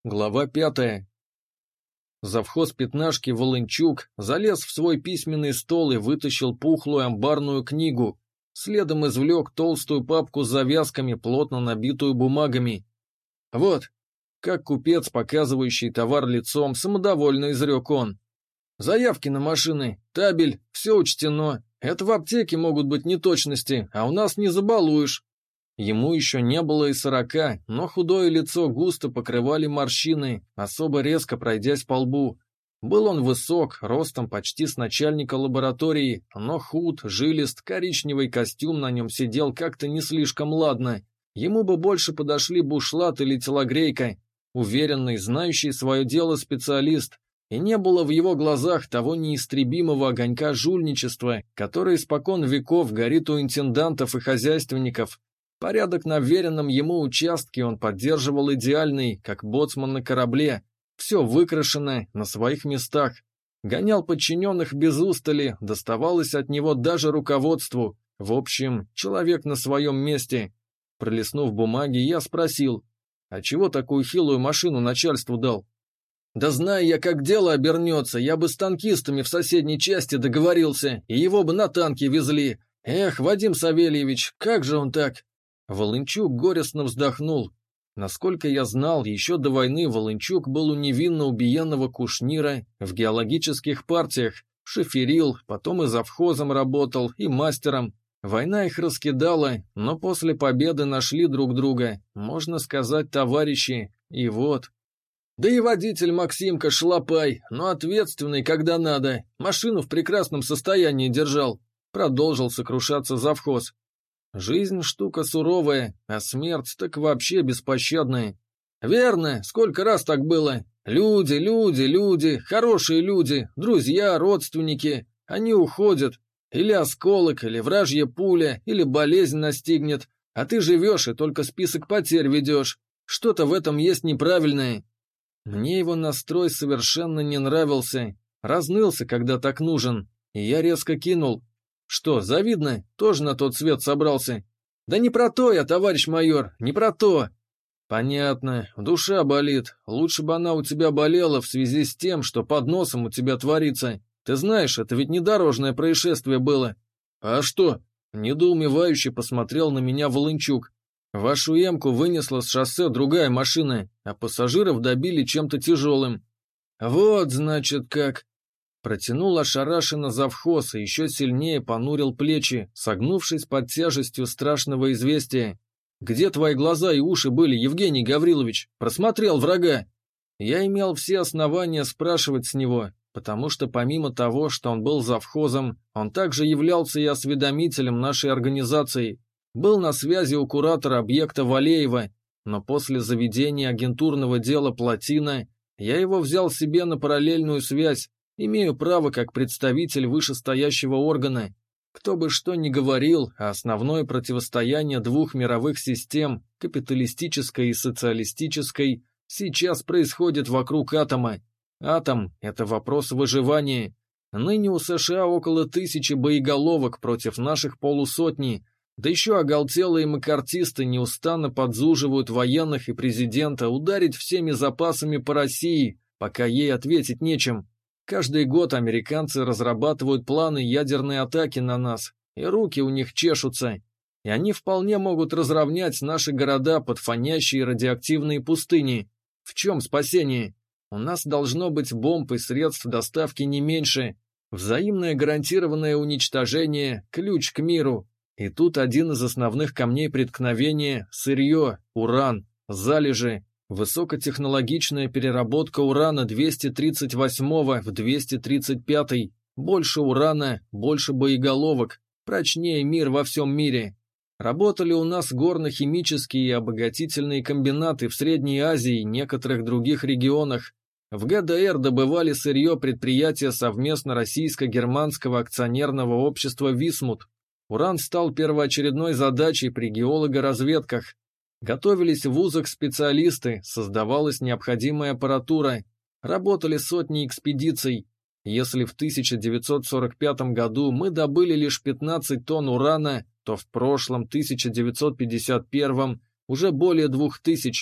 Глава 5. Завхоз пятнашки Волынчук залез в свой письменный стол и вытащил пухлую амбарную книгу. Следом извлек толстую папку с завязками, плотно набитую бумагами. «Вот», как купец, показывающий товар лицом, самодовольно изрек он. «Заявки на машины, табель, все учтено. Это в аптеке могут быть неточности, а у нас не забалуешь». Ему еще не было и 40, но худое лицо густо покрывали морщины, особо резко пройдясь по лбу. Был он высок, ростом почти с начальника лаборатории, но худ, жилист, коричневый костюм на нем сидел как-то не слишком ладно. Ему бы больше подошли бушлат или телогрейка, уверенный, знающий свое дело специалист, и не было в его глазах того неистребимого огонька жульничества, который испокон веков горит у интендантов и хозяйственников. Порядок на вверенном ему участке он поддерживал идеальный, как боцман на корабле, все выкрашено на своих местах. Гонял подчиненных без устали, доставалось от него даже руководству. В общем, человек на своем месте. Пролистнув бумаги, я спросил, а чего такую хилую машину начальству дал? Да зная я, как дело обернется, я бы с танкистами в соседней части договорился, и его бы на танке везли. Эх, Вадим Савельевич, как же он так? Волынчук горестно вздохнул. Насколько я знал, еще до войны Волынчук был у невинно убиенного Кушнира в геологических партиях, шоферил, потом и завхозом работал, и мастером. Война их раскидала, но после победы нашли друг друга, можно сказать, товарищи, и вот. Да и водитель Максимка шлапай, но ответственный, когда надо, машину в прекрасном состоянии держал, продолжил сокрушаться завхоз. Жизнь штука суровая, а смерть так вообще беспощадная. Верно, сколько раз так было. Люди, хорошие люди, друзья, родственники, они уходят. Или осколок, или вражья пуля, или болезнь настигнет, а ты живешь и только список потерь ведешь. Что-то в этом есть неправильное. Мне его настрой совершенно не нравился. Разнылся, когда так нужен, и я резко кинул. Что, завидно? Тоже на тот свет собрался? Да не про то я, товарищ майор, не про то. Понятно, душа болит. Лучше бы она у тебя болела в связи с тем, что под носом у тебя творится. Ты знаешь, это ведь не дорожное происшествие было. А что? Недоумевающе посмотрел на меня Волынчук. Вашу эмку вынесла с шоссе другая машина, а пассажиров добили чем-то тяжелым. Вот, значит, как... Протянул ошарашенно завхоз и еще сильнее понурил плечи, согнувшись под тяжестью страшного известия. «Где твои глаза и уши были, Евгений Гаврилович? Просмотрел врага!» Я имел все основания спрашивать с него, потому что помимо того, что он был завхозом, он также являлся и осведомителем нашей организации, был на связи у куратора объекта Валеева, но после заведения агентурного дела «Плотина» я его взял себе на параллельную связь. Имею право как представитель вышестоящего органа. Кто бы что ни говорил, а основное противостояние двух мировых систем, капиталистической и социалистической, сейчас происходит вокруг атома. Атом – это вопрос выживания. Ныне у США около 1000 боеголовок против наших полусотни, да еще оголтелые маккартисты неустанно подзуживают военных и президента ударить всеми запасами по России, пока ей ответить нечем. Каждый год американцы разрабатывают планы ядерной атаки на нас, и руки у них чешутся, и они вполне могут разровнять наши города под фонящие радиоактивные пустыни. В чем спасение? У нас должно быть бомб и средств доставки не меньше. Взаимное гарантированное уничтожение – ключ к миру. И тут один из основных камней преткновения – сырье, уран, залежи. Высокотехнологичная переработка урана 238 в 235, больше урана, больше боеголовок, прочнее мир во всем мире. Работали у нас горно-химические и обогатительные комбинаты в Средней Азии и некоторых других регионах. В ГДР добывали сырье предприятия совместно российско-германского акционерного общества «Висмут». Уран стал первоочередной задачей при геологоразведках. Готовились в вузах специалисты, создавалась необходимая аппаратура, работали сотни экспедиций. Если в 1945 году мы добыли лишь 15 тонн урана, то в прошлом 1951 уже более 2000.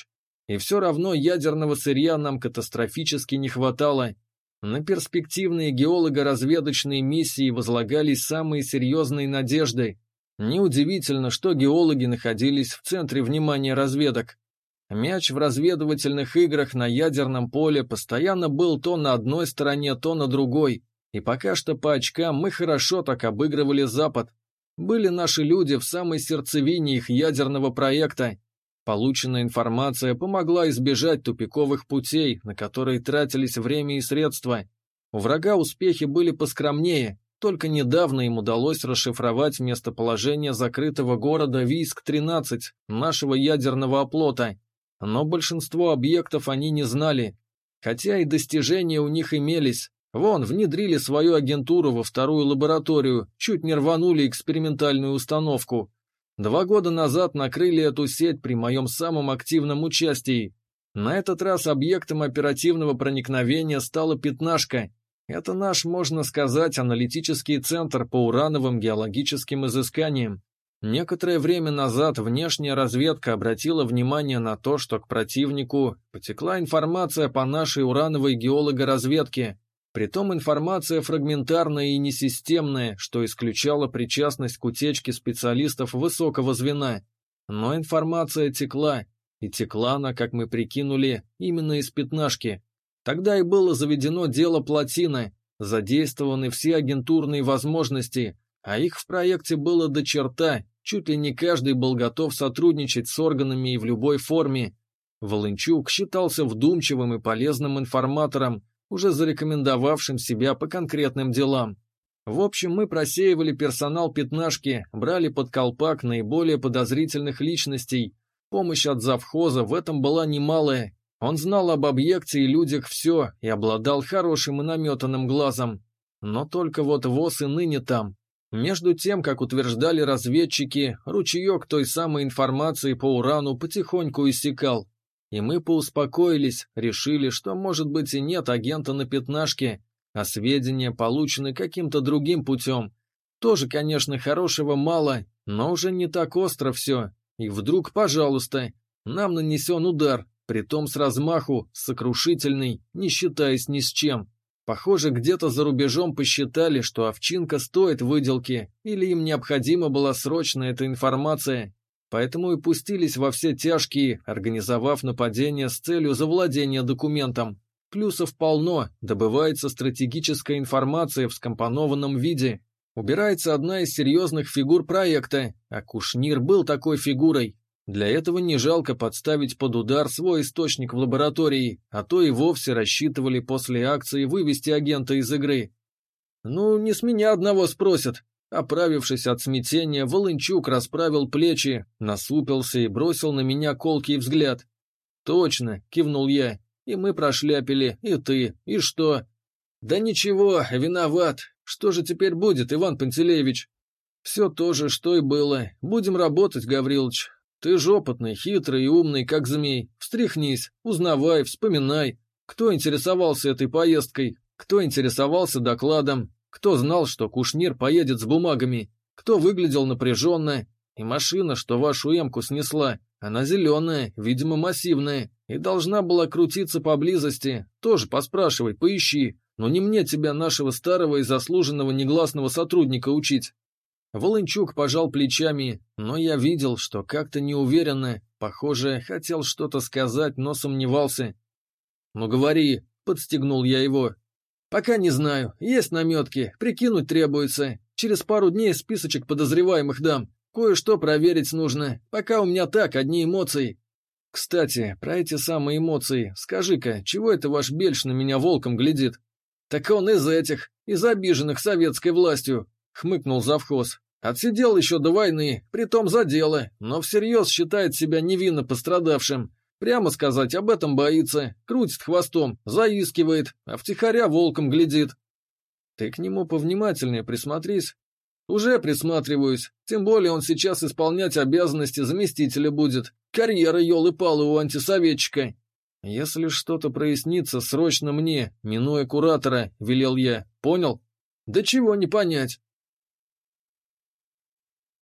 И все равно ядерного сырья нам катастрофически не хватало. На перспективные геолого-разведочные миссии возлагались самые серьезные надежды. Неудивительно, что геологи находились в центре внимания разведок. Мяч в разведывательных играх на ядерном поле постоянно был то на одной стороне, то на другой, и пока что по очкам мы хорошо так обыгрывали Запад. Были наши люди в самой сердцевине их ядерного проекта. Полученная информация помогла избежать тупиковых путей, на которые тратились время и средства. У врага успехи были поскромнее, только недавно им удалось расшифровать местоположение закрытого города Вийск-13, нашего ядерного оплота. Но большинство объектов они не знали, хотя и достижения у них имелись. Вон, внедрили свою агентуру во вторую лабораторию, чуть не рванули экспериментальную установку. 2 года назад накрыли эту сеть при моем самом активном участии. На этот раз объектом оперативного проникновения стала «Пятнашка». Это наш, можно сказать, аналитический центр по урановым геологическим изысканиям. Некоторое время назад внешняя разведка обратила внимание на то, что к противнику потекла информация по нашей урановой геологоразведке. Притом информация фрагментарная и несистемная, что исключало причастность к утечке специалистов высокого звена. Но информация текла, и текла она, как мы прикинули, именно из «Пятнашки». Тогда и было заведено дело «Плотина», задействованы все агентурные возможности, а их в проекте было до черта, чуть ли не каждый был готов сотрудничать с органами и в любой форме. Волынчук считался вдумчивым и полезным информатором, уже зарекомендовавшим себя по конкретным делам. В общем, мы просеивали персонал «Пятнашки», брали под колпак наиболее подозрительных личностей. Помощь от завхоза в этом была немалая. Он знал об объекте и людях все и обладал хорошим и наметанным глазом. Но только вот ВОС и ныне там. Между тем, как утверждали разведчики, ручеек той самой информации по урану потихоньку иссякал. И мы поуспокоились, решили, что, может быть, и нет агента на «Пятнашке», а сведения получены каким-то другим путем. Тоже, конечно, хорошего мало, но уже не так остро все. И вдруг, пожалуйста, нам нанесен удар, притом с размаху, сокрушительный, не считаясь ни с чем. Похоже, где-то за рубежом посчитали, что овчинка стоит выделки, или им необходима была срочно эта информация. Поэтому и пустились во все тяжкие, организовав нападение с целью завладения документом. Плюсов полно, добывается стратегическая информация в скомпонованном виде. Убирается одна из серьезных фигур проекта, а Кушнир был такой фигурой. Для этого не жалко подставить под удар свой источник в лаборатории, а то и вовсе рассчитывали после акции вывести агента из игры. Ну, не с меня одного спросят. Оправившись от смятения, Волынчук расправил плечи, насупился и бросил на меня колкий взгляд. «Точно», — кивнул я, — «и мы прошляпили, и ты, и что?» «Да ничего, виноват. Что же теперь будет, Иван Пантелеевич?» «Все то же, что и было. Будем работать, Гаврилыч. Ты ж опытный, хитрый и умный, как змей. Встряхнись, узнавай, вспоминай. Кто интересовался этой поездкой? Кто интересовался докладом? Кто знал, что Кушнир поедет с бумагами? Кто выглядел напряженно? И машина, что вашу эмку снесла, она зеленая, видимо, массивная, и должна была крутиться поблизости. Тоже поспрашивай, поищи. Но не мне тебя, нашего старого и заслуженного негласного сотрудника, учить». Волынчук пожал плечами, но я видел, что как-то неуверенно, похоже, хотел что-то сказать, но сомневался. «Ну говори», — подстегнул я его. «Пока не знаю, есть наметки, прикинуть требуется. Через пару дней списочек подозреваемых дам. Кое-что проверить нужно, пока у меня так, одни эмоции». «Кстати, про эти самые эмоции, скажи-ка, чего это ваш Бельш на меня волком глядит?» «Так он из этих, из обиженных советской властью», — хмыкнул завхоз. «Отсидел еще до войны, притом за дело, но всерьез считает себя невинно пострадавшим. Прямо сказать, об этом боится, крутит хвостом, заискивает, а втихаря волком глядит». «Ты к нему повнимательнее присмотрись». «Уже присматриваюсь, тем более он сейчас исполнять обязанности заместителя будет. Карьера елы-палы у антисоветчика». «Если что-то прояснится, срочно мне, минуя куратора», — велел я. «Понял?» «Да чего не понять.